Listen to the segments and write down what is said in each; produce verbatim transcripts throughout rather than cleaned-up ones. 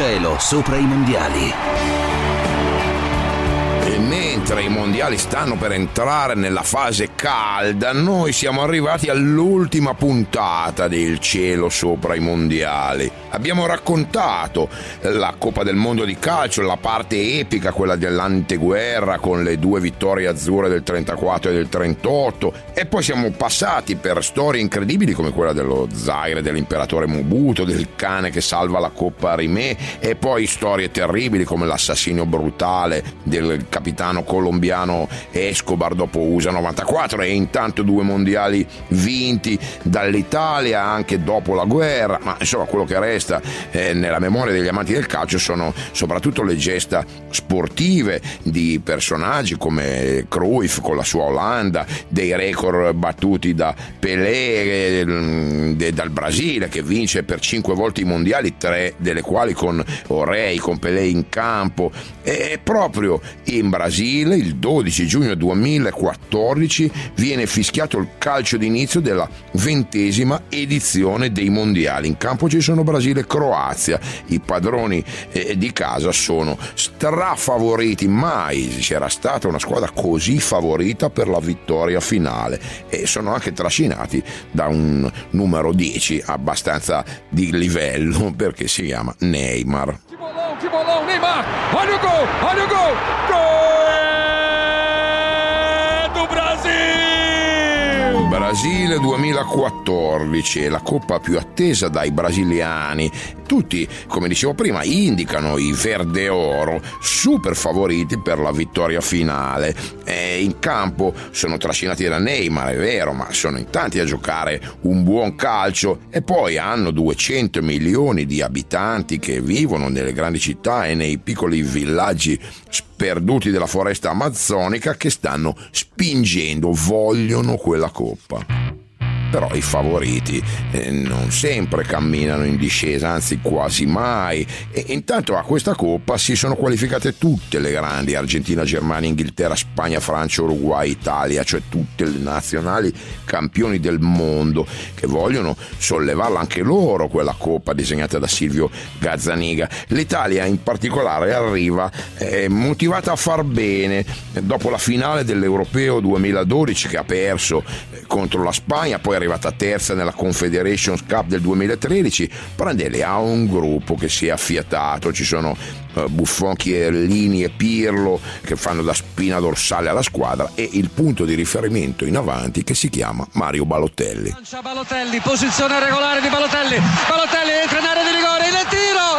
cielo sopra i mondiali. E mentre i mondiali stanno per entrare nella fase calda, noi siamo arrivati all'ultima puntata del cielo sopra i mondiali. Abbiamo raccontato la Coppa del Mondo di calcio, la parte epica, quella dell'anteguerra con le due vittorie azzurre del trentaquattro e del trentotto, e poi siamo passati per storie incredibili come quella dello Zaire dell'imperatore Mobuto, del cane che salva la Coppa Rimè, e poi storie terribili come l'assassinio brutale del capitano colombiano Escobar dopo U S A novantaquattro, e intanto due mondiali vinti dall'Italia anche dopo la guerra. Ma insomma, quello che resta eh, nella memoria degli amanti del calcio sono soprattutto le gesta sportive di personaggi come Cruyff con la sua Olanda, dei record battuti da Pelé, eh, dal Brasile che vince per cinque volte i mondiali, tre delle quali con Orei, con Pelé in campo. E proprio in Brasile il dodici giugno duemilaquattordici viene fischiato il calcio d'inizio della ventesima edizione dei mondiali. In campo ci sono Brasile e Croazia, i padroni eh, di casa sono strafavoriti. Mai c'era stata una squadra così favorita per la vittoria finale, e sono anche trascinati da un numero dieci abbastanza di livello, perché si chiama Neymar. Que bolão, que bolão, Neymar! Olha o gol, olha o gol! Gol do Brasil! Brasile duemilaquattordici è la coppa più attesa dai brasiliani. Tutti, come dicevo prima, indicano i verde oro super favoriti per la vittoria finale. E in campo sono trascinati da Neymar, è vero, ma sono in tanti a giocare un buon calcio, e poi hanno duecento milioni di abitanti che vivono nelle grandi città e nei piccoli villaggi sperduti della foresta amazzonica, che stanno spingendo, vogliono quella coppa. Però i favoriti eh, non sempre camminano in discesa, anzi quasi mai, e intanto a questa coppa si sono qualificate tutte le grandi: Argentina, Germania, Inghilterra, Spagna, Francia, Uruguay, Italia, cioè tutte le nazionali campioni del mondo che vogliono sollevarla anche loro, quella coppa disegnata da Silvio Gazzaniga. L'Italia in particolare arriva eh, motivata a far bene dopo la finale dell'Europeo duemiladodici che ha perso eh, contro la Spagna, poi è arrivata terza nella Confederations Cup del duemilatredici. Prandelli ha un gruppo che si è affiatato, ci sono uh, Buffon, Chiellini e Pirlo che fanno da spina dorsale alla squadra, e il punto di riferimento in avanti che si chiama Mario Balotelli. Lancia Balotelli, posizione regolare di Balotelli, Balotelli entra in area di rigore, il tiro,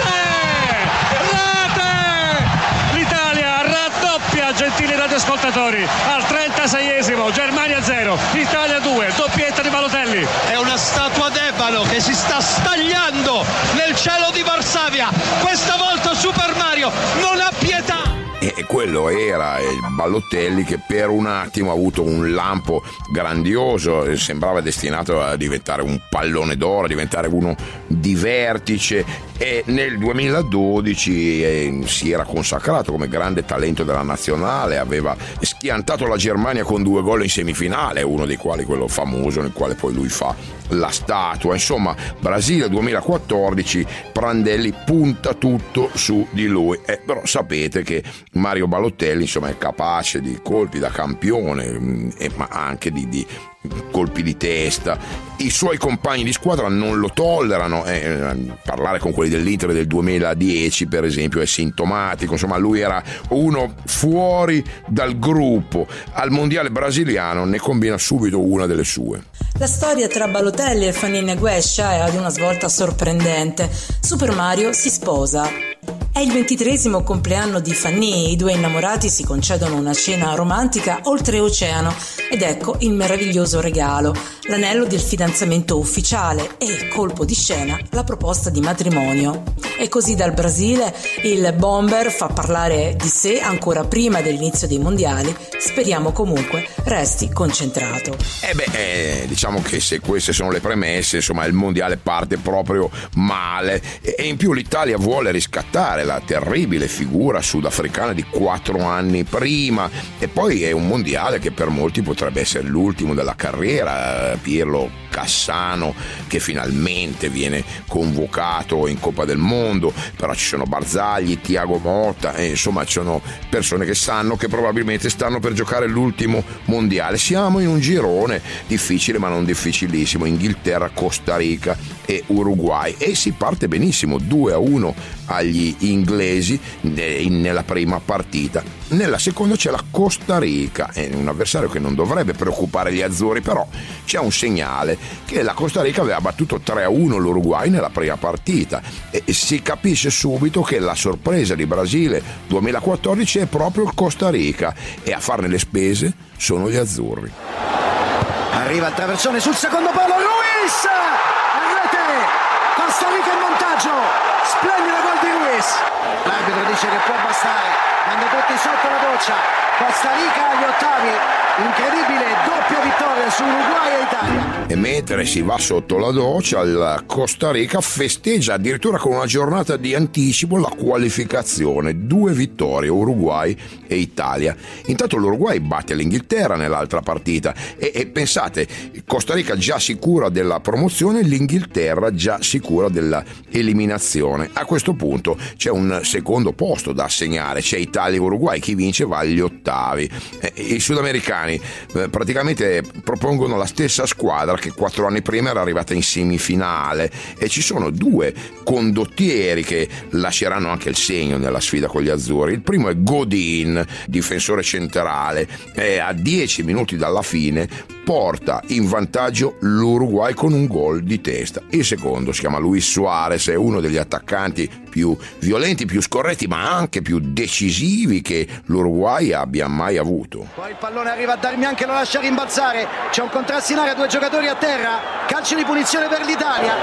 rete! Rete! L'Italia raddoppia, gentili radioascoltatori, al trentaseiesimo, Germania zero, Italia due, doppietta di Balotelli. È una statua d'ebano che si sta stagliando nel cielo di Varsavia. Questa volta Super Mario non ha pietà. E quello era il Balotelli che per un attimo ha avuto un lampo grandioso, sembrava destinato a diventare un pallone d'oro, a diventare uno di vertice, e nel duemiladodici eh, si era consacrato come grande talento della nazionale, aveva schiantato la Germania con due gol in semifinale, uno dei quali quello famoso nel quale poi lui fa la statua. Insomma, Brasile duemilaquattordici, Prandelli punta tutto su di lui, eh, però sapete che Mario Balotelli insomma è capace di colpi da campione, eh, ma anche di, di colpi di testa. I suoi compagni di squadra non lo tollerano, eh, parlare con quelli dell'Inter del duemiladieci per esempio è sintomatico. Insomma, lui era uno fuori dal gruppo. Al mondiale brasiliano ne combina subito una delle sue. La storia tra Balotelli e Fanny Guescia è ad una svolta sorprendente. Super Mario si sposa. È il ventitreesimo compleanno di Fanny, i due innamorati si concedono una cena romantica oltreoceano ed ecco il meraviglioso regalo, l'anello del fidanzamento ufficiale e, colpo di scena, la proposta di matrimonio. E così dal Brasile il bomber fa parlare di sé ancora prima dell'inizio dei mondiali, speriamo comunque resti concentrato. Eh beh, eh, diciamo che se queste sono le premesse, insomma il mondiale parte proprio male, e, e in più l'Italia vuole riscattare la terribile figura sudafricana di quattro anni prima, e poi è un mondiale che per molti potrebbe essere l'ultimo della carriera. Pirlo Cassano che finalmente viene convocato in Coppa del Mondo, però ci sono Barzagli, Thiago Motta, e insomma ci sono persone che sanno che probabilmente stanno per giocare l'ultimo mondiale. Siamo in un girone difficile ma non difficilissimo: Inghilterra, Costa Rica e Uruguay, e si parte benissimo, due a uno agli inglesi nella prima partita. Nella seconda c'è la Costa Rica, è un avversario che non dovrebbe preoccupare gli azzurri, però c'è un segnale che la Costa Rica aveva battuto tre a uno l'Uruguay nella prima partita, e si capisce subito che la sorpresa di Brasile duemilaquattordici è proprio il Costa Rica, e a farne le spese sono gli azzurri. Arriva il traversone sul secondo palo, Ruiz! A rete! Costa Rica in vantaggio! Splendido gol di Ruiz! L'arbitro dice che può bastare. Vanno tutti sotto la doccia. Costa Rica agli ottavi. Incredibile doppia vittoria su Uruguay e Italia. E mentre si va sotto la doccia, la Costa Rica festeggia addirittura con una giornata di anticipo la qualificazione. Due vittorie, Uruguay e Italia. Intanto l'Uruguay batte l'Inghilterra nell'altra partita, e, e pensate, Costa Rica già sicura della promozione, l'Inghilterra già sicura della eliminazione. A questo punto c'è un secondo posto da assegnare, c'è Italia e Uruguay, chi vince va agli ottavi. Eh, i sudamericani eh, praticamente propongono la stessa squadra che quattro anni prima era arrivata in semifinale, e ci sono due condottieri che lasceranno anche il segno nella sfida con gli azzurri. Il primo è Godin, difensore centrale, e a dieci minuti dalla fine porta in vantaggio l'Uruguay con un gol di testa. Il secondo si chiama Luis Suarez, è uno degli attaccanti più violenti, più scorretti, ma anche più decisivi che l'Uruguay abbia mai avuto. Poi il pallone arriva a Darmian che lo lascia rimbalzare, c'è un contrasto in area, due giocatori a terra, calcio di punizione per l'Italia.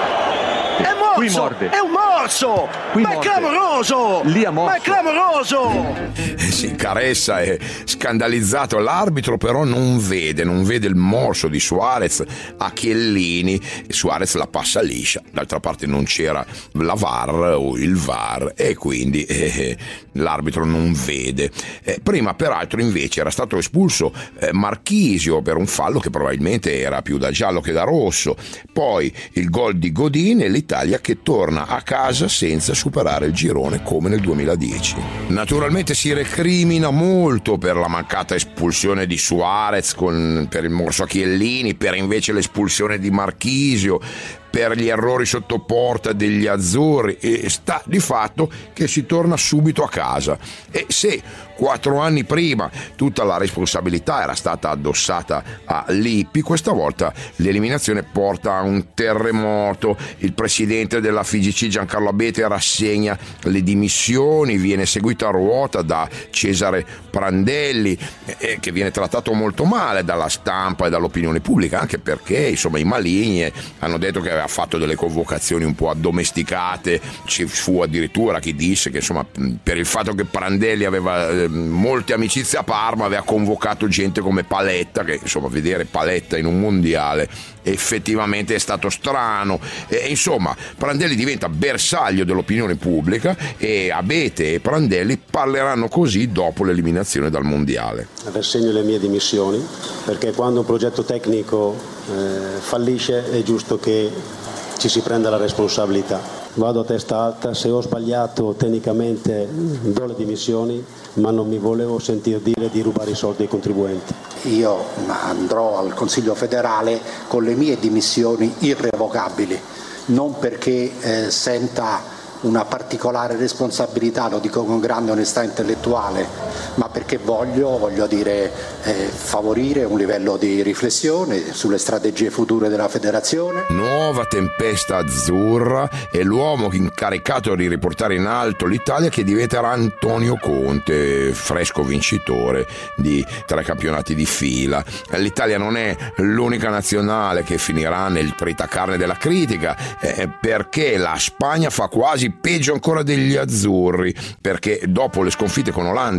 È morso, qui morde. È un morso, qui ma è clamoroso, lì ha morso. ma è clamoroso. Eh sì, Caressa è scandalizzato, l'arbitro però non vede, non vede il morso di Suarez a Chiellini, e Suarez la passa liscia. D'altra parte non c'era la V A R o il V A R, e quindi eh, l'arbitro non vede. Eh, prima peraltro invece era stato espulso eh, Marchisio per un fallo che probabilmente era più da giallo che da rosso. Poi il gol di Godin e l'Italia che torna a casa senza superare il girone come nel duemiladieci. Naturalmente si recrimina molto per la mancata espulsione di Suarez con, per il morso a Chiellini, per invece l'espulsione di Marchisio, per gli errori sotto porta degli azzurri, e sta di fatto che si torna subito a casa. E se quattro anni prima tutta la responsabilità era stata addossata a Lippi, questa volta l'eliminazione porta a un terremoto. Il presidente della F I G C Giancarlo Abete rassegna le dimissioni, viene seguito a ruota da Cesare Prandelli, eh, che viene trattato molto male dalla stampa e dall'opinione pubblica, anche perché insomma i maligni hanno detto che aveva fatto delle convocazioni un po' addomesticate. Ci fu addirittura chi disse che insomma per il fatto che Prandelli aveva eh, molte amicizie a Parma aveva convocato gente come Paletta, che insomma vedere Paletta in un mondiale effettivamente è stato strano. E, insomma Prandelli diventa bersaglio dell'opinione pubblica, e Abete e Prandelli parleranno così dopo l'eliminazione dal mondiale. Rassegno le mie dimissioni perché quando un progetto tecnico eh, fallisce è giusto che ci si prenda la responsabilità. Vado a testa alta, se ho sbagliato tecnicamente do le dimissioni, ma non mi volevo sentire dire di rubare i soldi ai contribuenti. Io andrò al Consiglio federale con le mie dimissioni irrevocabili, non perché eh, senta una particolare responsabilità, lo dico con grande onestà intellettuale, ma perché voglio, voglio dire, eh, favorire un livello di riflessione sulle strategie future della federazione. Nuova tempesta azzurra, e l'uomo incaricato di riportare in alto l'Italia che diventerà Antonio Conte, fresco vincitore di tre campionati di fila. L'Italia non è l'unica nazionale che finirà nel tritacarne della critica, eh, perché la Spagna fa quasi peggio ancora degli azzurri, perché dopo le sconfitte con Olanda e Cile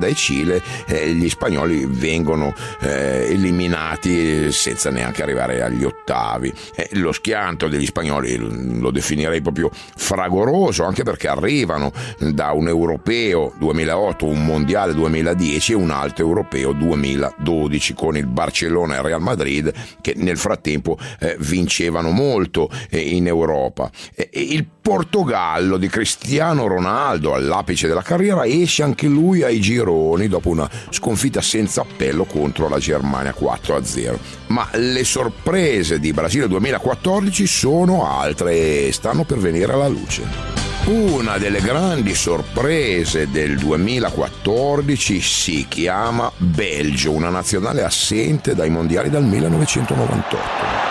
Brasile, eh, gli spagnoli vengono eh, eliminati senza neanche arrivare agli ottavi. Eh, lo schianto degli spagnoli lo definirei proprio fragoroso, anche perché arrivano da un europeo duemilaotto, un mondiale duemiladieci e un altro europeo duemiladodici con il Barcellona e il Real Madrid, che nel frattempo eh, vincevano molto eh, in Europa. E, e il Portogallo di Cristiano Ronaldo, all'apice della carriera, esce anche lui ai gironi dopo una sconfitta senza appello contro la Germania quattro a zero. Ma le sorprese di Brasile duemilaquattordici sono altre e stanno per venire alla luce. Una delle grandi sorprese del duemilaquattordici si chiama Belgio, una nazionale assente dai mondiali dal millenovecentonovantotto.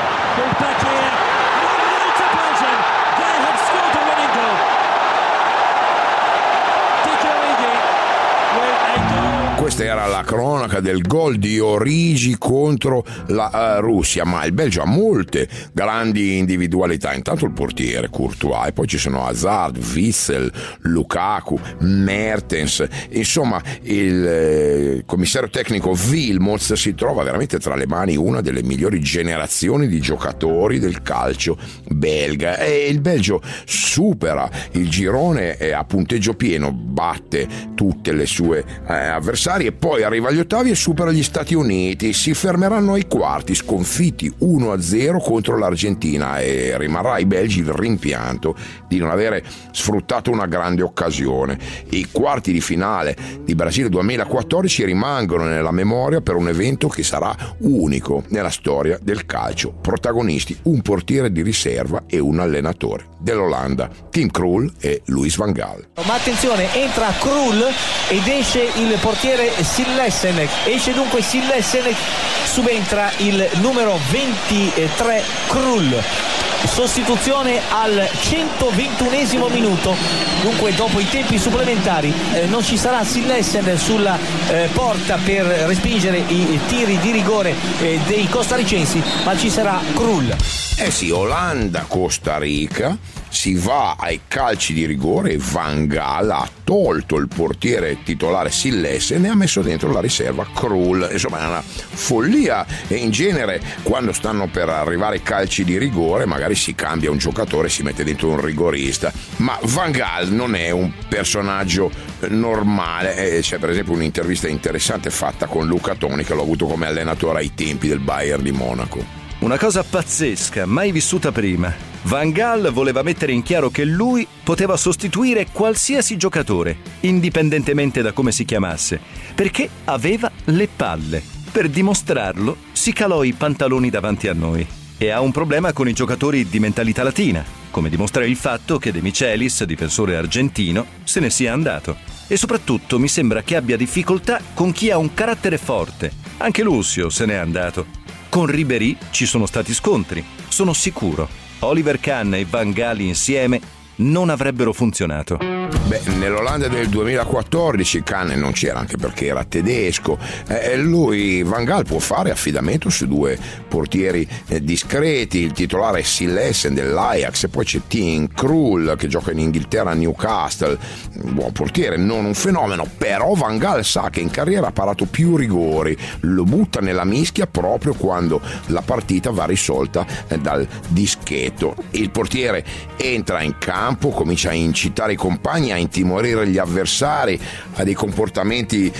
Questa era la cronaca del gol di Origi contro la uh, Russia, ma il Belgio ha molte grandi individualità. Intanto il portiere Courtois, e poi ci sono Hazard, Witsel, Lukaku, Mertens. Insomma, il eh, commissario tecnico Wilmots si trova veramente tra le mani una delle migliori generazioni di giocatori del calcio belga, e il Belgio supera il girone e a punteggio pieno batte tutte le sue eh, avversarie, e poi arriva agli ottavi e supera gli Stati Uniti. Si fermeranno ai quarti sconfitti uno a zero contro l'Argentina, e rimarrà ai belgi il rimpianto di non avere sfruttato una grande occasione. I quarti di finale di Brasile duemilaquattordici rimangono nella memoria per un evento che sarà unico nella storia del calcio. Protagonisti un portiere di riserva e un allenatore dell'Olanda, Tim Krul e Louis van Gaal. Ma attenzione, entra Krul ed esce il portiere Sillessen, esce dunque Sillessen, subentra il numero ventitré Krul. Sostituzione al centoventunesimo minuto, dunque dopo i tempi supplementari eh, non ci sarà Sillessen sulla eh, porta per respingere i tiri di rigore eh, dei costaricensi, ma ci sarà Krul. Eh sì, Olanda-Costa Rica, si va ai calci di rigore e Van Gaal ha tolto il portiere titolare Sillessen e ne ha messo dentro la riserva Krul. Insomma, è una follia, e in genere quando stanno per arrivare ai calci di rigore magari si cambia un giocatore e si mette dentro un rigorista, ma Van Gaal non è un personaggio normale. Eh, c'è per esempio un'intervista interessante fatta con Luca Toni, che l'ho avuto come allenatore ai tempi del Bayern di Monaco. Una cosa pazzesca, mai vissuta prima. Van Gaal voleva mettere in chiaro che lui poteva sostituire qualsiasi giocatore, indipendentemente da come si chiamasse, perché aveva le palle. Per dimostrarlo, si calò i pantaloni davanti a noi. E ha un problema con i giocatori di mentalità latina, come dimostra il fatto che De Michelis, difensore argentino, se ne sia andato. E soprattutto mi sembra che abbia difficoltà con chi ha un carattere forte. Anche Lucio se n'è andato. Con Ribéry ci sono stati scontri, sono sicuro. Oliver Kahn e Van Gaal insieme non avrebbero funzionato. Beh, nell'Olanda del duemilaquattordici Kahn non c'era, anche perché era tedesco. Eh, lui, Van Gaal, può fare affidamento su due portieri eh, discreti. Il titolare è Sillessen dell'Ajax, e poi c'è Tim Krul che gioca in Inghilterra a Newcastle. Buon portiere, non un fenomeno, però Van Gaal sa che in carriera ha parato più rigori, lo butta nella mischia proprio quando la partita va risolta eh, dal dischetto. Il portiere entra in campo, comincia a incitare i compagni, a intimorire gli avversari, ha dei comportamenti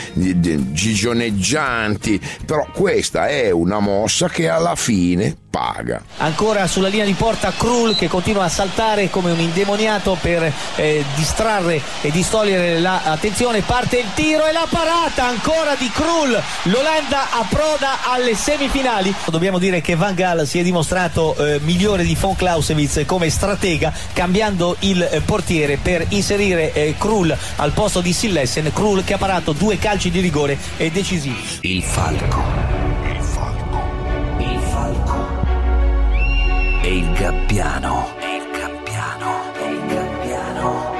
gigioneggianti, però questa è una mossa che alla fine paga. Ancora sulla linea di porta Krul, che continua a saltare come un indemoniato per eh, distrarre e distogliere l'attenzione. Parte il tiro e la parata ancora di Krul. L'Olanda approda alle semifinali. Dobbiamo dire che Van Gaal si è dimostrato eh, migliore di von Clausewitz come stratega, cambiando il eh, portiere per inserire eh, Krul al posto di Sillessen. Krul che ha parato due calci di rigore e decisivi. Il falco. E il gabbiano. E il gabbiano. E il gabbiano.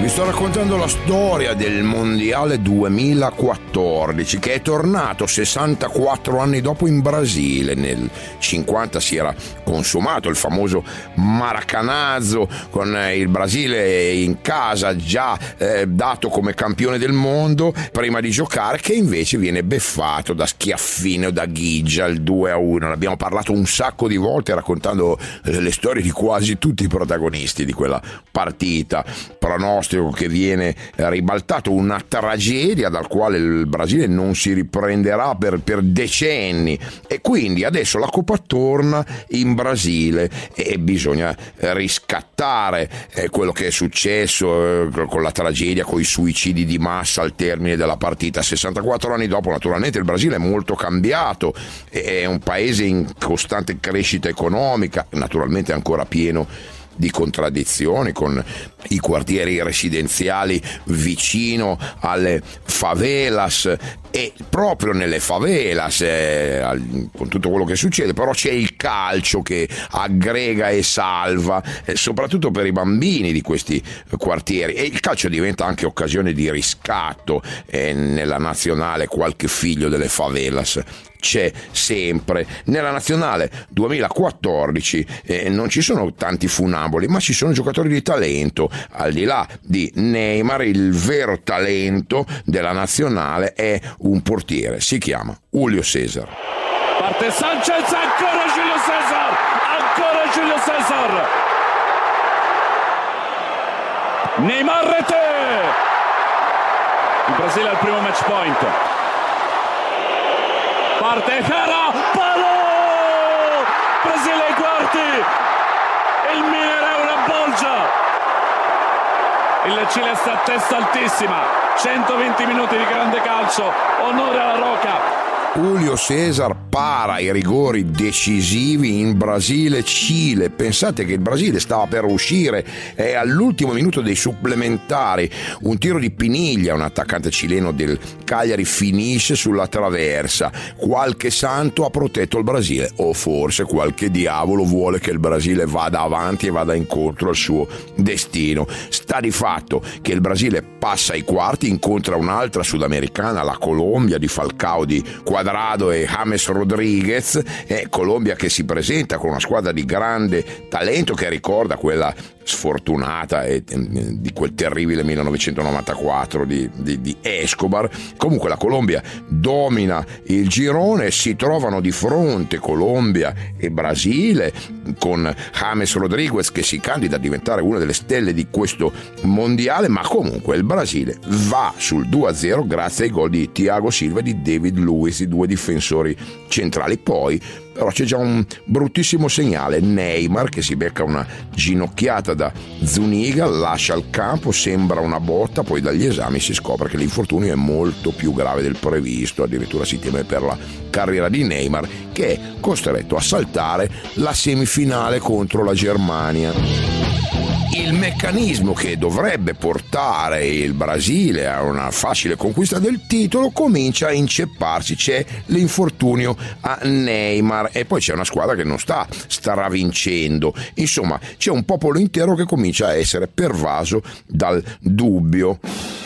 Vi sto raccontando la storia del Mondiale duemilaquattordici, che è tornato sessantaquattro anni dopo in Brasile. Nel cinquanta si era consumato il famoso Maracanazzo, con il Brasile in casa già eh, dato come campione del mondo prima di giocare, che invece viene beffato da Schiaffino o da Ghigia, il due a uno. Ne abbiamo parlato un sacco di volte raccontando eh, le storie di quasi tutti i protagonisti di quella partita. Pronostico che viene ribaltato, una tragedia dal quale il Brasile non si riprenderà per, per decenni, e quindi adesso la Coppa torna in Brasile e bisogna riscattare eh, quello che è successo eh, con la tragedia, con i suicidi di massa al termine della partita. sessantaquattro anni dopo, naturalmente il Brasile è molto cambiato, è un paese in costante crescita economica, naturalmente ancora pieno di contraddizioni, con i quartieri residenziali vicino alle favelas, e proprio nelle favelas eh, con tutto quello che succede però c'è il calcio che aggrega e salva, eh, soprattutto per i bambini di questi quartieri, e il calcio diventa anche occasione di riscatto. eh, nella nazionale qualche figlio delle favelas c'è sempre. Nella nazionale duemilaquattordici eh, non ci sono tanti funamboli, ma ci sono giocatori di talento. Al di là di Neymar, il vero talento della nazionale è un portiere, si chiama Julio César. Parte Sanchez, ancora Julio César, ancora Julio César. Neymar, rete. Il Brasile al primo match point. Parte Jara, palo! Brasile ai quarti, il Milan è una bolgia. Il Cile sta a testa altissima, centoventi minuti di grande calcio, onore alla Roca. Julio César para i rigori decisivi in Brasile-Cile. Pensate che il Brasile stava per uscire e all'ultimo minuto dei supplementari un tiro di Piniglia, un attaccante cileno del Cagliari, finisce sulla traversa. Qualche santo ha protetto il Brasile, o forse qualche diavolo vuole che il Brasile vada avanti e vada incontro al suo destino. Sta di fatto che il Brasile passa ai quarti, incontra un'altra sudamericana, la Colombia di Falcao, di Cuadrado e James Rodriguez, e Colombia che si presenta con una squadra di grande talento che ricorda quella sfortunata e, di quel terribile millenovecentonovantaquattro di, di, di Escobar. Comunque la Colombia domina il girone, si trovano di fronte Colombia e Brasile, con James Rodriguez che si candida a diventare una delle stelle di questo mondiale, ma comunque il Brasile va sul due a zero grazie ai gol di Thiago Silva e di David Luiz, i due difensori centrali. Poi però c'è già un bruttissimo segnale: Neymar che si becca una ginocchiata da Zuniga, lascia il campo, sembra una botta, poi dagli esami si scopre che l'infortunio è molto più grave del previsto, addirittura si teme per la carriera di Neymar, che è costretto a saltare la semifinale contro la Germania. Il meccanismo che dovrebbe portare il Brasile a una facile conquista del titolo comincia a incepparsi. C'è l'infortunio a Neymar e poi c'è una squadra che non sta stravincendo. Insomma, c'è un popolo intero che comincia a essere pervaso dal dubbio.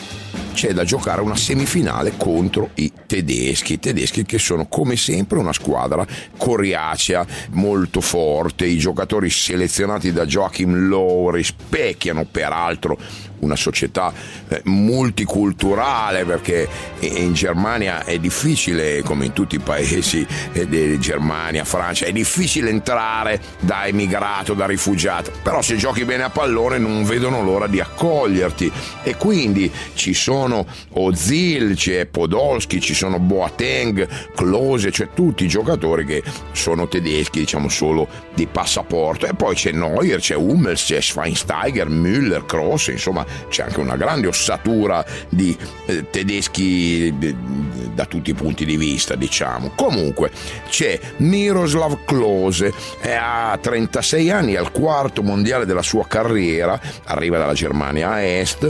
C'è da giocare una semifinale contro i tedeschi, i tedeschi che sono come sempre una squadra coriacea, molto forte. I giocatori selezionati da Joachim Löw rispecchiano peraltro una società eh, multiculturale, perché in Germania è difficile, come in tutti i paesi eh, di Germania, Francia, è difficile entrare da emigrato, da rifugiato, però se giochi bene a pallone non vedono l'ora di accoglierti, e quindi ci sono Ozil, c'è Podolski, ci sono Boateng, Klose, cioè tutti i giocatori che sono tedeschi, diciamo solo di passaporto, e poi c'è Neuer, c'è Hummels, c'è Schweinsteiger, Müller, Kroos, insomma c'è anche una grande ossatura di eh, tedeschi eh, da tutti i punti di vista, diciamo. Comunque c'è Miroslav Klose, ha trentasei anni, al quarto mondiale della sua carriera, arriva dalla Germania a est,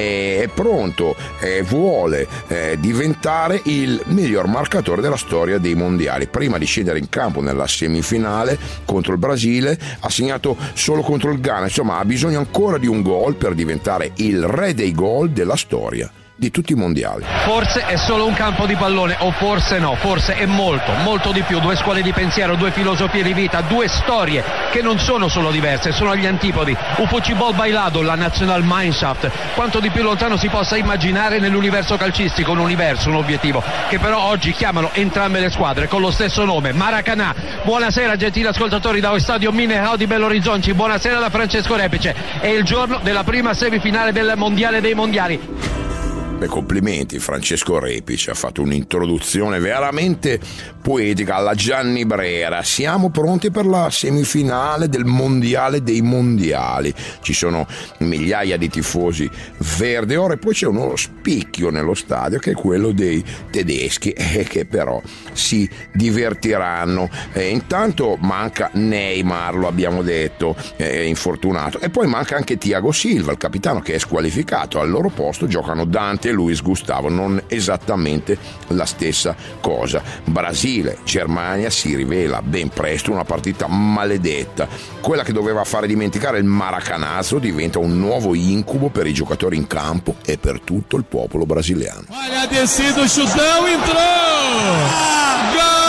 è pronto, eh, vuole eh, diventare il miglior marcatore della storia dei mondiali. Prima di scendere in campo nella semifinale contro il Brasile ha segnato solo contro il Ghana, insomma ha bisogno ancora di un gol per diventare è il re dei gol della storia di tutti i mondiali. Forse è solo un campo di pallone, o forse no, forse è molto, molto di più. Due scuole di pensiero, due filosofie di vita, due storie che non sono solo diverse, sono agli antipodi. Un football bailado, la Nationalmannschaft, quanto di più lontano si possa immaginare nell'universo calcistico, un universo, un obiettivo, che però oggi chiamano entrambe le squadre con lo stesso nome, Maracanã. Buonasera gentili ascoltatori da Stadio Mineirão di Belo Horizonte, buonasera da Francesco Repice. È il giorno della prima semifinale del Mondiale dei Mondiali. Beh, complimenti, Francesco Repice ha fatto un'introduzione veramente poetica alla Gianni Brera. Siamo pronti per la semifinale del Mondiale dei Mondiali. Ci sono migliaia di tifosi verde oro e poi c'è uno spicchio nello stadio che è quello dei tedeschi e che però si divertiranno. E intanto manca Neymar, lo abbiamo detto, è infortunato, e poi manca anche Thiago Silva, il capitano, che è squalificato. Al loro posto giocano Dante e Luis Gustavo, non esattamente la stessa cosa. Brasile, Germania si rivela ben presto una partita maledetta. Quella che doveva fare dimenticare il Maracanazo diventa un nuovo incubo per i giocatori in campo e per tutto il popolo brasiliano. Olha a descida, o chutão entrou! Gol!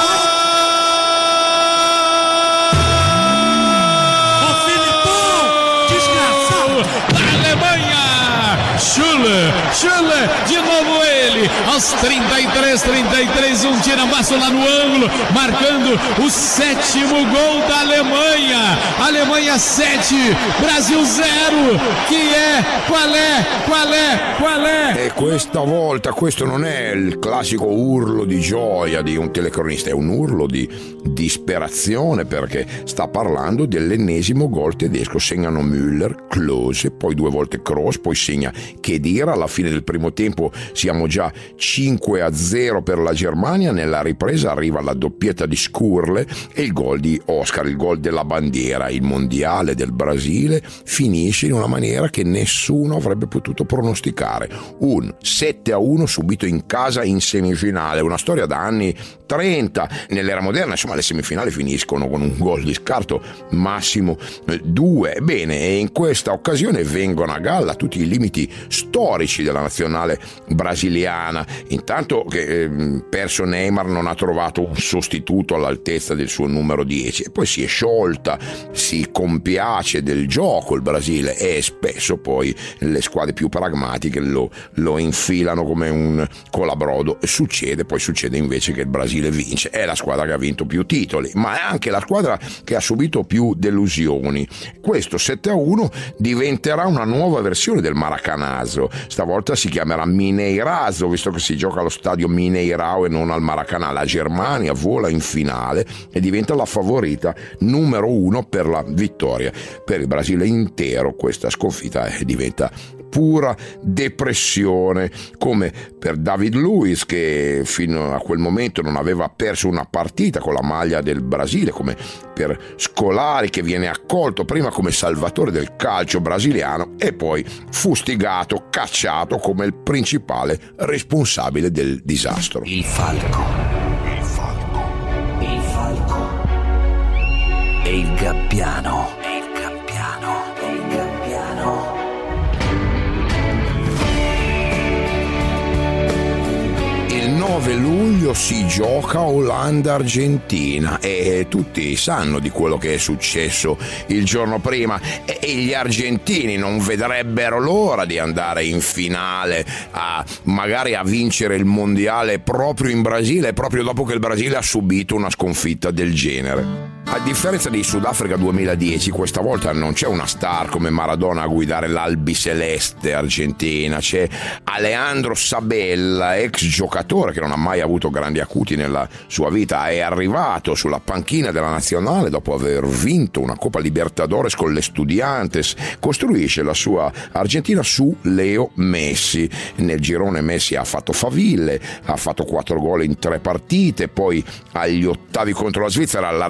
O Filipão! Desgraçado! Da Alemanha! Schüller, Schüller, de novo ele, aos trinta e três, trinta e três, um tira-maço lá no ângulo, marcando o sétimo gol da Alemanha. Alemanha sete, Brasil zero. Chi è? Qual è? Qual è? Qual è? E questa volta questo non è il classico urlo di gioia di un telecronista, è un urlo di disperazione, perché sta parlando dell'ennesimo gol tedesco. Segnano Müller, Klose, poi due volte Kroos, poi segna Khedira. Alla fine del primo tempo siamo già cinque a zero per la Germania. Nella ripresa arriva la doppietta di Schürrle e il gol di Oscar, il gol della bandiera. Il mondiale del Brasile finisce in una maniera che nessuno avrebbe potuto pronosticare: un sette a uno subito in casa in semifinale, una storia da anni trenta. Nell'era moderna, insomma, le semifinali finiscono con un gol di scarto, massimo due. Bene, e in questa occasione vengono a galla tutti i limiti storici della nazionale brasiliana. Intanto che eh, perso Neymar non ha trovato un sostituto all'altezza del suo numero dieci, e poi si è sciolta, si compiace del gioco il Brasile, e spesso poi le squadre più pragmatiche lo, lo infilano come un colabrodo. Succede, poi succede invece che il Brasile vince, è la squadra che ha vinto più titoli, ma è anche la squadra che ha subito più delusioni. Questo sette a uno diventerà una nuova versione del Maracanazo, stavolta si chiamerà Mineirazo, visto che si gioca allo stadio Mineirão e non al Maracanã. La Germania vola in finale e diventa la favorita numero uno per la vittoria. Per il Brasile intero questa sconfitta diventa pura depressione, come per David Luiz, che fino a quel momento non aveva perso una partita con la maglia del Brasile, come per Scolari, che viene accolto prima come salvatore del calcio brasiliano e poi fustigato, cacciato come il principale responsabile del disastro. Il falco, il falco, il falco e il gabbiano, e il gabbiano, e il gabbiano. Il nove luglio si gioca Olanda-Argentina e tutti sanno di quello che è successo il giorno prima, e gli argentini non vedrebbero l'ora di andare in finale, a magari a vincere il mondiale proprio in Brasile, proprio dopo che il Brasile ha subito una sconfitta del genere. A differenza di Sudafrica duemiladieci, questa volta non c'è una star come Maradona a guidare l'albiceleste argentina, c'è Alejandro Sabella, ex giocatore che non ha mai avuto grandi acuti nella sua vita, è arrivato sulla panchina della nazionale dopo aver vinto una Coppa Libertadores con le Studiantes, costruisce la sua Argentina su Leo Messi. Nel girone Messi ha fatto faville, ha fatto quattro gol in tre partite, poi agli ottavi contro la Svizzera l'Argentina ha vinto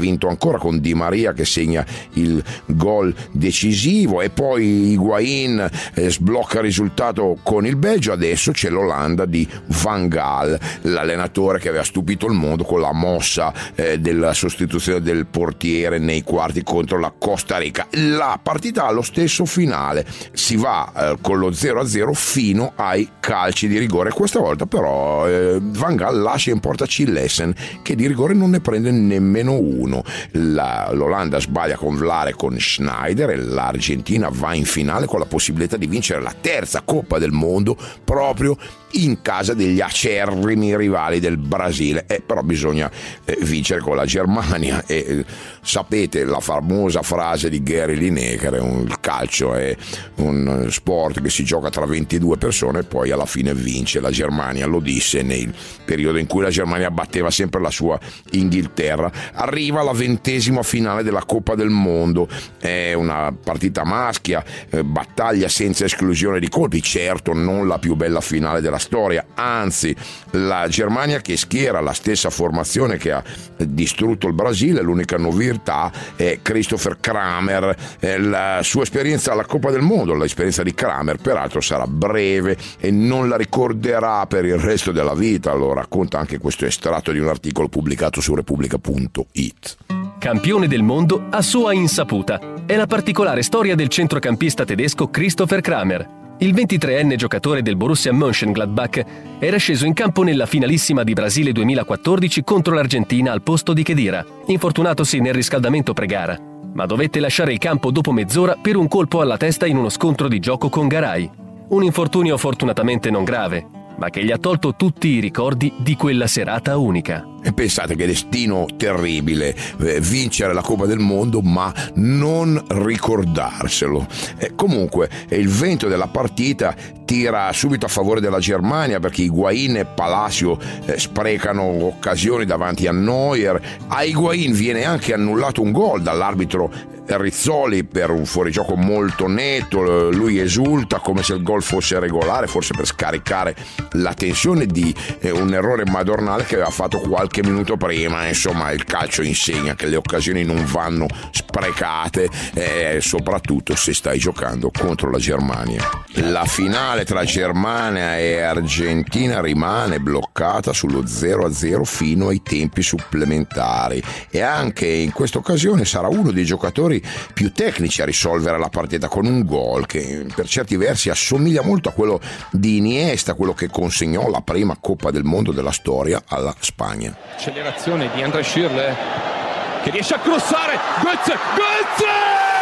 vinto ancora con Di Maria che segna il gol decisivo, e poi Higuain eh, sblocca il risultato con il Belgio. Adesso c'è l'Olanda di Van Gaal, l'allenatore che aveva stupito il mondo con la mossa eh, della sostituzione del portiere nei quarti contro la Costa Rica. La partita ha lo stesso finale, si va eh, con lo zero a zero fino ai calci di rigore. Questa volta però eh, Van Gaal lascia in porta Cillessen, che di rigore non ne prende nemmeno uno. La, l'Olanda sbaglia con Vlare, con Schneider, e l'Argentina va in finale con la possibilità di vincere la terza Coppa del Mondo proprio in casa degli acerrimi rivali del Brasile. Eh, però bisogna eh, vincere con la Germania, e eh, sapete la famosa frase di Gary Lineker: un, il calcio è un sport che si gioca tra ventidue persone e poi alla fine vince la Germania. Lo disse nel periodo in cui la Germania batteva sempre la sua Inghilterra. Arriva la ventesima finale della Coppa del Mondo, è una partita maschia, eh, battaglia senza esclusione di colpi, certo non la più bella finale della storia, anzi la Germania che schiera la stessa formazione che ha distrutto il Brasile. L'unica novità è Christopher Kramer, la sua esperienza alla Coppa del Mondo. L'esperienza di Kramer peraltro sarà breve e non la ricorderà per il resto della vita, lo racconta anche questo estratto di un articolo pubblicato su Repubblica punto it. Campione del mondo a sua insaputa è la particolare storia del centrocampista tedesco Christopher Kramer. Il ventitreenne giocatore del Borussia Mönchengladbach era sceso in campo nella finalissima di Brasile duemilaquattordici contro l'Argentina al posto di Khedira, infortunatosi nel riscaldamento pre-gara, ma dovette lasciare il campo dopo mezz'ora per un colpo alla testa in uno scontro di gioco con Garay. Un infortunio fortunatamente non grave, ma che gli ha tolto tutti i ricordi di quella serata unica. E pensate che destino terribile, eh, vincere la Coppa del Mondo ma non ricordarselo. Eh, comunque il vento della partita tira subito a favore della Germania, perché Higuain e Palacio eh, sprecano occasioni davanti a Neuer. A Higuain viene anche annullato un gol dall'arbitro Rizzoli per un fuorigioco molto netto. Lui esulta come se il gol fosse regolare, forse per scaricare la tensione di eh, un errore madornale che aveva fatto qualche minuto prima. Insomma, il calcio insegna che le occasioni non vanno sprecate, eh, soprattutto se stai giocando contro la Germania. La finale tra Germania e Argentina rimane bloccata sullo zero a zero fino ai tempi supplementari, e anche in questa occasione sarà uno dei giocatori più tecnici a risolvere la partita con un gol che per certi versi assomiglia molto a quello di Iniesta, quello che consegnò la prima Coppa del Mondo della storia alla Spagna. Accelerazione di André Schürrle che riesce a crossare. Götze, Götze!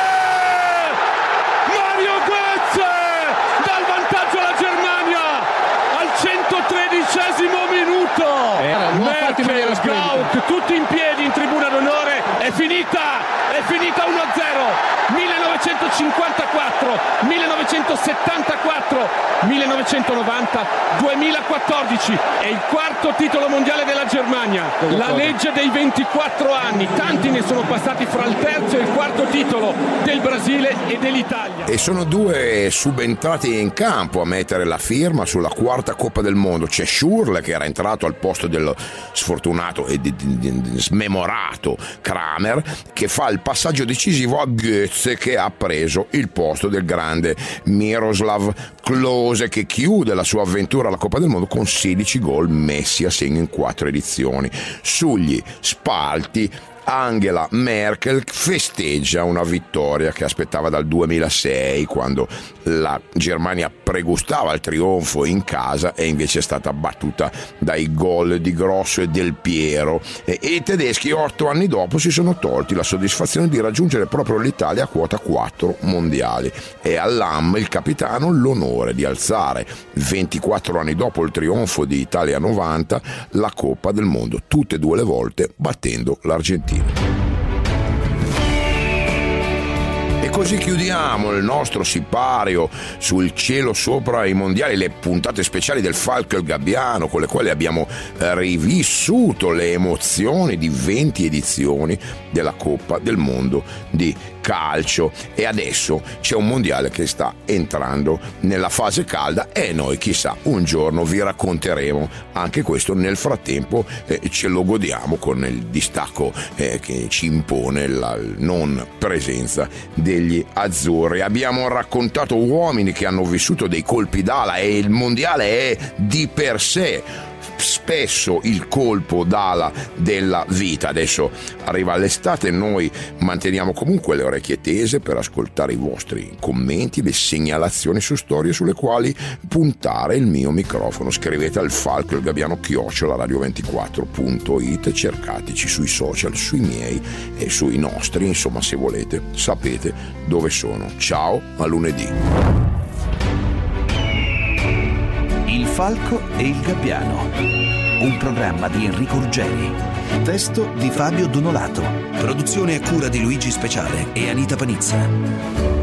Mario Götze dà il vantaggio alla Germania al centotredicesimo minuto. Merkel, Gauck, tutti in piedi in tribuna d'onore. È finita, è finita uno a zero. millenovecentocinquantaquattro, millenovecentosettantaquattro, millenovecentonovanta, duemilaquattordici è il quarto titolo mondiale della Germania. La legge dei ventiquattro anni, tanti ne sono passati fra il terzo e il quarto titolo del Brasile e dell'Italia. E sono due subentrati in campo a mettere la firma sulla quarta Coppa del Mondo. C'è Schürrle che era entrato al posto dello sfortunato e di, di, di, smemorato Kramer, che fa il passaggio decisivo a Götze, che ha preso il posto del grande Miroslav Klose, che chiude la sua avventura alla Coppa del Mondo con sedici gol messi a segno in quattro edizioni. Sugli spalti Angela Merkel festeggia una vittoria che aspettava dal duemilasei, quando la Germania pregustava il trionfo in casa e invece è stata battuta dai gol di Grosso e Del Piero, e, e i tedeschi otto anni dopo si sono tolti la soddisfazione di raggiungere proprio l'Italia a quota quattro mondiali, e all'Am il capitano l'onore di alzare ventiquattro anni dopo il trionfo di Italia novanta la Coppa del Mondo, tutte e due le volte battendo l'Argentina. E così chiudiamo il nostro sipario sul cielo sopra i mondiali, le puntate speciali del Falco e il Gabbiano, con le quali abbiamo rivissuto le emozioni di venti edizioni della Coppa del Mondo di calcio, e adesso c'è un mondiale che sta entrando nella fase calda e noi chissà un giorno vi racconteremo anche questo. Nel frattempo eh, ce lo godiamo con il distacco eh, che ci impone la non presenza degli azzurri. Abbiamo raccontato uomini che hanno vissuto dei colpi d'ala e il mondiale è di per sé spesso il colpo d'ala della vita. Adesso arriva l'estate, noi manteniamo comunque le orecchie tese per ascoltare i vostri commenti, le segnalazioni su storie sulle quali puntare il mio microfono. Scrivete al falco il gabbiano chiocciola radio ventiquattro punto it, cercateci sui social, sui miei e sui nostri, insomma, se volete sapete dove sono. Ciao, a lunedì. Il Falco e il Gabbiano, un programma di Enrico Ruggeri, testo di Fabio Donolato, produzione a cura di Luigi Speciale e Anita Panizza.